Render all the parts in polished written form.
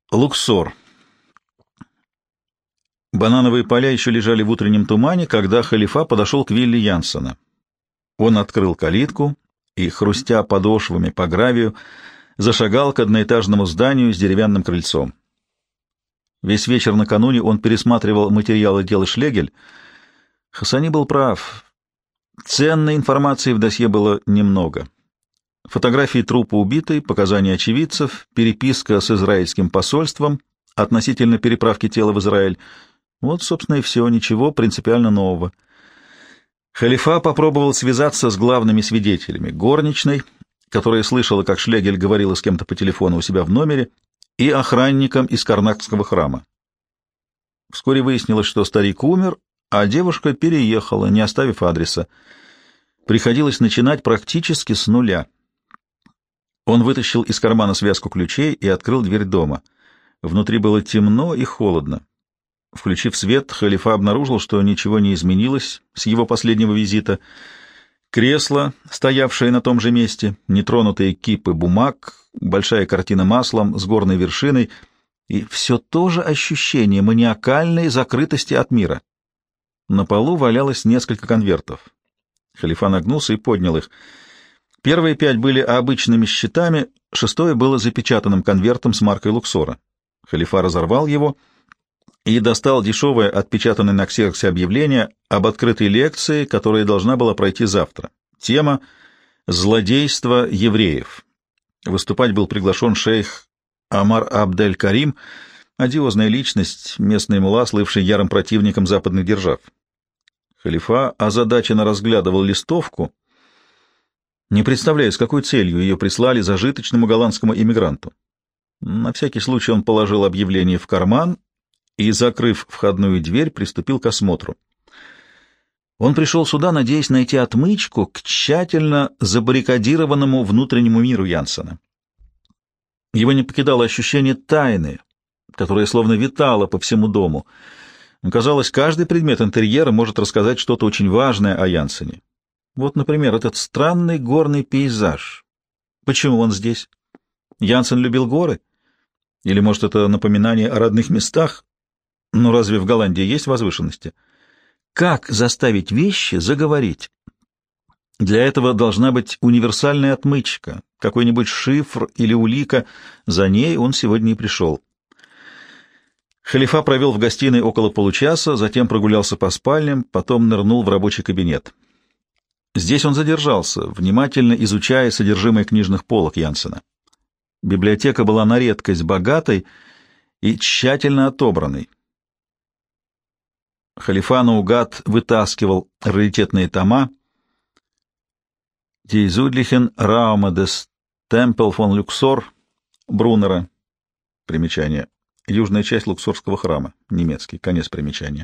Луксор. Банановые поля еще лежали в утреннем тумане, когда халифа подошел к вилле Янсена. Он открыл калитку и, хрустя подошвами по гравию, зашагал к одноэтажному зданию с деревянным крыльцом. Весь вечер накануне он пересматривал материалы дела Шлегель. Хасани был прав. Ценной информации в досье было немного. Фотографии трупа убитой, показания очевидцев, переписка с израильским посольством относительно переправки тела в Израиль. Вот, собственно, и все, ничего принципиально нового. Халифа попробовал связаться с главными свидетелями: горничной, которая слышала, как Шлегель говорила с кем-то по телефону у себя в номере, и охранником из Карнакского храма. Вскоре выяснилось, что старик умер, а девушка переехала, не оставив адреса. Приходилось начинать практически с нуля. Он вытащил из кармана связку ключей и открыл дверь дома. Внутри было темно и холодно. Включив свет, халифа обнаружил, что ничего не изменилось с его последнего визита. Кресло, стоявшее на том же месте, нетронутые кипы бумаг, большая картина маслом с горной вершиной и все то же ощущение маниакальной закрытости от мира. На полу валялось несколько конвертов. Халифа нагнулся и поднял их. Первые 5 были обычными счетами, 6-е было запечатанным конвертом с маркой Луксора. Халифа разорвал его и достал дешевое, отпечатанное на ксероксе объявление об открытой лекции, которая должна была пройти завтра. Тема «Злодейство евреев». Выступать был приглашен шейх Амар Абдель-Карим, одиозная личность, местный мулла, слывший ярым противником западных держав. Халифа озадаченно разглядывал листовку, не представляя, с какой целью ее прислали зажиточному голландскому иммигранту. На всякий случай он положил объявление в карман и, закрыв входную дверь, приступил к осмотру. Он пришел сюда, надеясь найти отмычку к тщательно забаррикадированному внутреннему миру Янсена. Его не покидало ощущение тайны, которое словно витало по всему дому. Казалось, каждый предмет интерьера может рассказать что-то очень важное о Янсене. Вот, например, этот странный горный пейзаж. Почему он здесь? Янсен любил горы? Или, может, это напоминание о родных местах? Но разве в Голландии есть возвышенности? Как заставить вещи заговорить? Для этого должна быть универсальная отмычка, какой-нибудь шифр или улика. За ней он сегодня и пришел. Халифа провел в гостиной около получаса, затем прогулялся по спальням, потом нырнул в рабочий кабинет. Здесь он задержался, внимательно изучая содержимое книжных полок Янсена. Библиотека была на редкость богатой и тщательно отобранной. Халифа наугад вытаскивал раритетные тома. «Die Südlichen Räume des Tempel von Luxor» Бруннера. Примечание. Южная часть Луксорского храма. Немецкий. Конец примечания.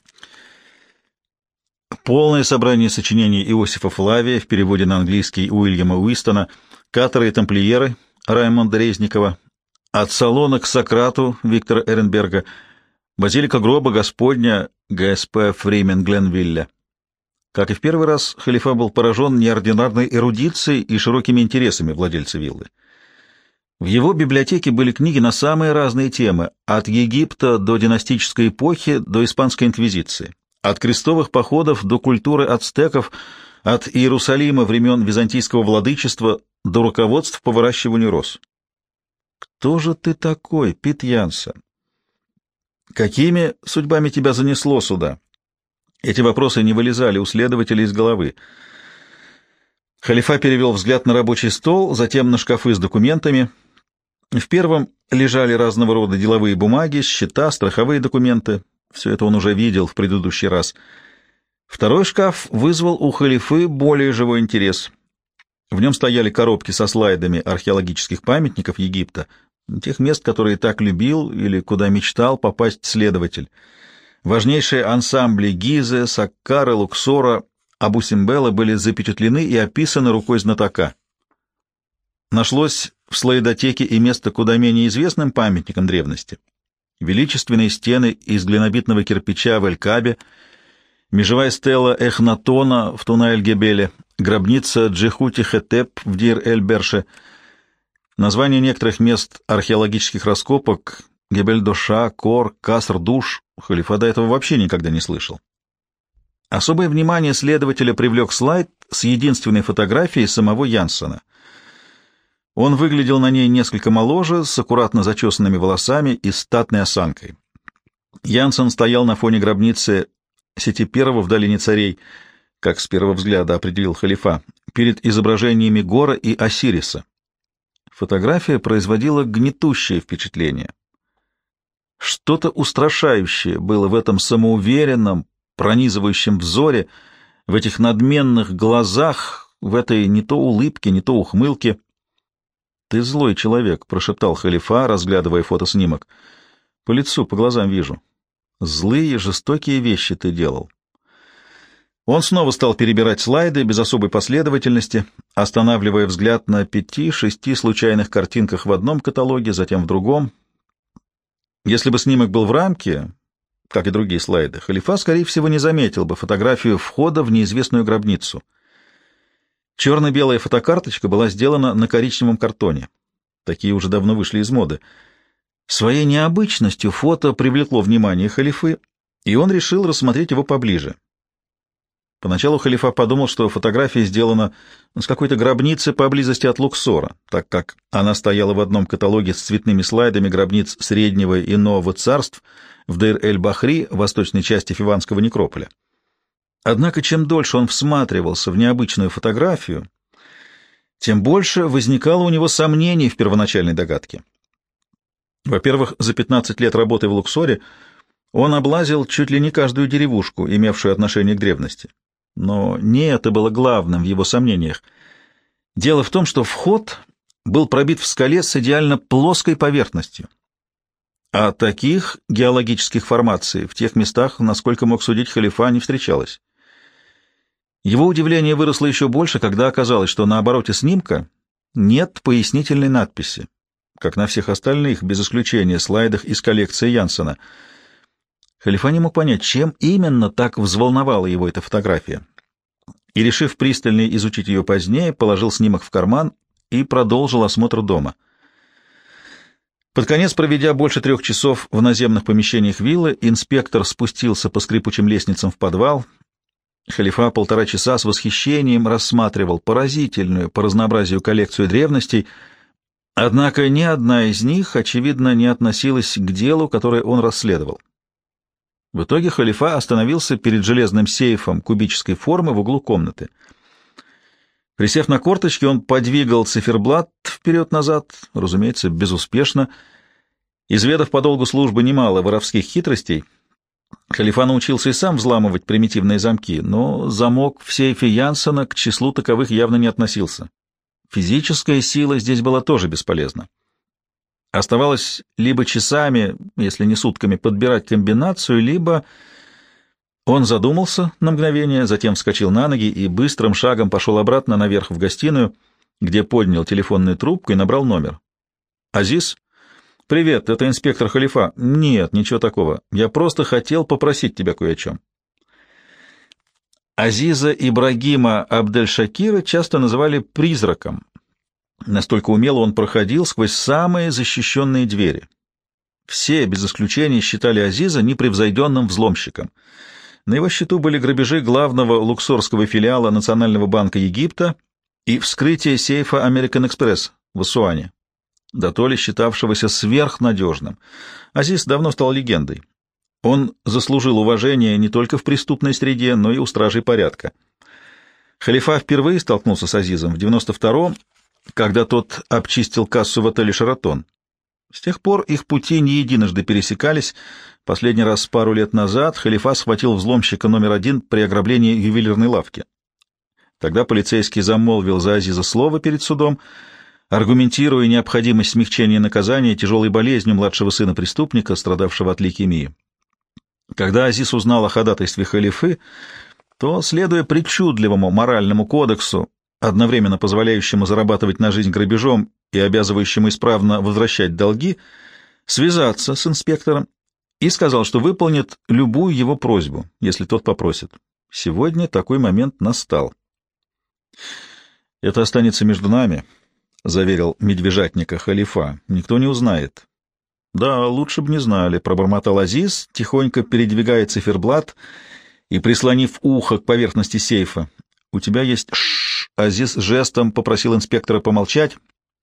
Полное собрание сочинений Иосифа Флавия в переводе на английский Уильяма Уистона, «Каторы и тамплиеры» Раймонда Резникова, «От Салона к Сократу» Виктора Эренберга, «Базилика гроба Господня» Г.С.П. Фримен Гленвилля. Как и в первый раз, халифа был поражен неординарной эрудицией и широкими интересами владельца виллы. В его библиотеке были книги на самые разные темы, от Египта до династической эпохи до испанской инквизиции, от крестовых походов до культуры ацтеков, от Иерусалима времен византийского владычества до руководств по выращиванию роз. «Кто же ты такой, Пит Янсен? Какими судьбами тебя занесло сюда?» Эти вопросы не вылезали у следователя из головы. Халифа перевел взгляд на рабочий стол, затем на шкафы с документами. В первом лежали разного рода деловые бумаги, счета, страховые документы. Все это он уже видел в предыдущий раз. Второй шкаф вызвал у халифы более живой интерес. В нем стояли коробки со слайдами археологических памятников Египта, тех мест, которые так любил или куда мечтал попасть следователь. Важнейшие ансамбли Гизы, Саккара, Луксора, Абу-Симбела были запечатлены и описаны рукой знатока. Нашлось в слоидотеке и место куда менее известным памятникам древности. Величественные стены из глинобитного кирпича в Эль-Кабе, межевая стела Эхнатона в Туна-эль-Гебеле, гробница Джехути-Хетеп в Дир-эль-Берше. Названия некоторых мест археологических раскопок Гебель-Доша, Кор, Каср-Душ халифа до этого вообще никогда не слышал. Особое внимание следователя привлек слайд с единственной фотографией самого Янсена. Он выглядел на ней несколько моложе, с аккуратно зачесанными волосами и статной осанкой. Янсен стоял на фоне гробницы Сети I в долине царей, как с первого взгляда определил халифа, перед изображениями Гора и Осириса. Фотография производила гнетущее впечатление. Что-то устрашающее было в этом самоуверенном, пронизывающем взоре, в этих надменных глазах, в этой не то улыбке, не то ухмылке. «Ты злой человек», — прошептал халифа, разглядывая фотоснимок. «По лицу, по глазам вижу. Злые, жестокие вещи ты делал». Он снова стал перебирать слайды без особой последовательности, останавливая взгляд на 5-6 случайных картинках в одном каталоге, затем в другом. Если бы снимок был в рамке, как и другие слайды, халифа, скорее всего, не заметил бы фотографию входа в неизвестную гробницу. Черно-белая фотокарточка была сделана на коричневом картоне. Такие уже давно вышли из моды. Своей необычностью фото привлекло внимание халифы, и он решил рассмотреть его поближе. Поначалу халифа подумал, что фотография сделана с какой-то гробницы поблизости от Луксора, так как она стояла в одном каталоге с цветными слайдами гробниц Среднего и Нового царств в Дейр-эль-Бахри, восточной части Фиванского некрополя. Однако, чем дольше он всматривался в необычную фотографию, тем больше возникало у него сомнений в первоначальной догадке. Во-первых, за 15 лет работы в Луксоре он облазил чуть ли не каждую деревушку, имевшую отношение к древности. Но не это было главным в его сомнениях. Дело в том, что вход был пробит в скале с идеально плоской поверхностью. А таких геологических формаций в тех местах, насколько мог судить халифа, не встречалось. Его удивление выросло еще больше, когда оказалось, что на обороте снимка нет пояснительной надписи, как на всех остальных, без исключения, слайдах из коллекции Янсена. Халифа не мог понять, чем именно так взволновала его эта фотография. И, решив пристальнее изучить ее позднее, положил снимок в карман и продолжил осмотр дома. Под конец, проведя больше 3 часов в наземных помещениях виллы, инспектор спустился по скрипучим лестницам в подвал. Халифа 1,5 часа с восхищением рассматривал поразительную по разнообразию коллекцию древностей, однако ни одна из них, очевидно, не относилась к делу, которое он расследовал. В итоге халифа остановился перед железным сейфом кубической формы в углу комнаты. Присев на корточки, он подвигал циферблат вперед-назад, разумеется, безуспешно. Изведав по долгу службы немало воровских хитростей, халифа научился и сам взламывать примитивные замки, но замок в сейфе Янсена к числу таковых явно не относился. Физическая сила здесь была тоже бесполезна. Оставалось либо часами, если не сутками, подбирать комбинацию, либо... Он задумался на мгновение, затем вскочил на ноги и быстрым шагом пошел обратно наверх в гостиную, где поднял телефонную трубку и набрал номер. «Азиз? Привет, это инспектор халифа». «Нет, ничего такого. Я просто хотел попросить тебя кое о чем». Азиза Ибрагима Абдель-Шакира часто называли «призраком». Настолько умело он проходил сквозь самые защищенные двери. Все, без исключения, считали Азиза непревзойденным взломщиком. На его счету были грабежи главного луксорского филиала Национального банка Египта и вскрытие сейфа American Express в Ассуане, дотоле считавшегося сверхнадежным. Азиз давно стал легендой. Он заслужил уважение не только в преступной среде, но и у стражей порядка. Халифа впервые столкнулся с Азизом в 92-м, когда тот обчистил кассу в отеле «Шератон». С тех пор их пути не единожды пересекались. Последний раз пару лет назад халифа схватил взломщика номер 1 при ограблении ювелирной лавки. Тогда полицейский замолвил за Азиза слово перед судом, аргументируя необходимость смягчения наказания тяжелой болезнью младшего сына преступника, страдавшего от лейкемии. Когда Азиз узнал о ходатайстве халифы, то, следуя причудливому моральному кодексу, одновременно позволяющему зарабатывать на жизнь грабежом и обязывающему исправно возвращать долги, связаться с инспектором и сказал, что выполнит любую его просьбу, если тот попросит. Сегодня такой момент настал. «Это останется между нами», — заверил медвежатника халифа. «Никто не узнает. Да, лучше бы не знали, — пробормотал Азиз, тихонько передвигая циферблат и прислонив ухо к поверхности сейфа. — У тебя есть... Шш! — Азиз жестом попросил инспектора помолчать.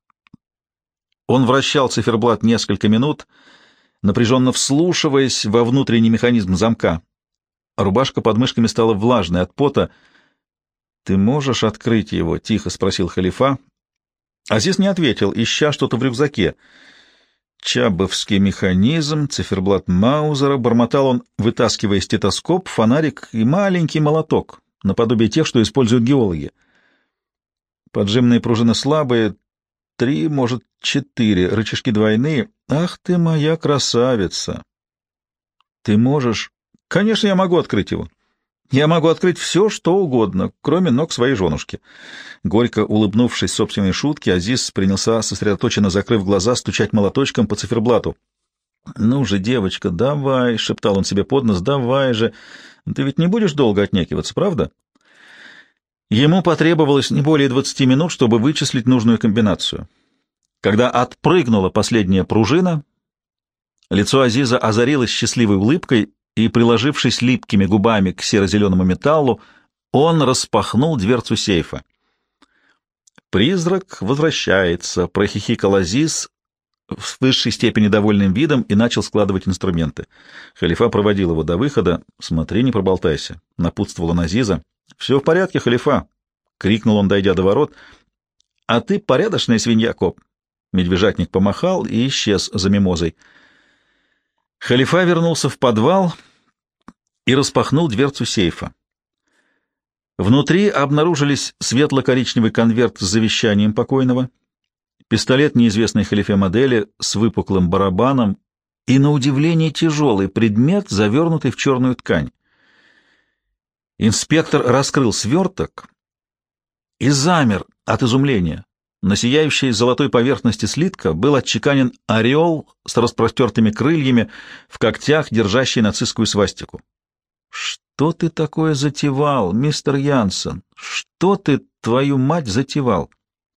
Он вращал циферблат несколько минут, напряженно вслушиваясь во внутренний механизм замка. Рубашка под мышками стала влажной от пота. — Ты можешь открыть его? — тихо спросил халифа. Азиз не ответил, ища что-то в рюкзаке. Чабовский механизм, циферблат Маузера, бормотал он, вытаскивая стетоскоп, фонарик и маленький молоток, наподобие тех, что используют геологи. Поджимные пружины слабые, 3, может, 4, рычажки двойные. Ах ты моя красавица! Ты можешь... Конечно, я могу открыть его. Я могу открыть все, что угодно, кроме ног своей женушки. Горько улыбнувшись собственной шутке, Азиз принялся, сосредоточенно закрыв глаза, стучать молоточком по циферблату. — Ну же, девочка, давай, — шептал он себе под нос, — давай же. Ты ведь не будешь долго отнекиваться, правда? Ему потребовалось не более 20 минут, чтобы вычислить нужную комбинацию. Когда отпрыгнула последняя пружина, лицо Азиза озарилось счастливой улыбкой, и, приложившись липкими губами к серо-зеленому металлу, он распахнул дверцу сейфа. «Призрак возвращается», — прохихикал Азиз в высшей степени довольным видом и начал складывать инструменты. Халифа проводил его до выхода. «Смотри, не проболтайся», — напутствовал он Азиза. «Все в порядке, халифа», — крикнул он, дойдя до ворот. «А ты порядочная свинья, коп». Медвежатник помахал и исчез за мимозой. Халифа вернулся в подвал и распахнул дверцу сейфа. Внутри обнаружились светло-коричневый конверт с завещанием покойного, пистолет неизвестной халифе модели с выпуклым барабаном и, на удивление, тяжелый предмет, завернутый в черную ткань. Инспектор раскрыл сверток и замер от изумления. На сияющей золотой поверхности слитка был отчеканен орел с распростертыми крыльями, в когтях держащий нацистскую свастику. «Что ты такое затевал, мистер Янсен? Что ты, твою мать, затевал?»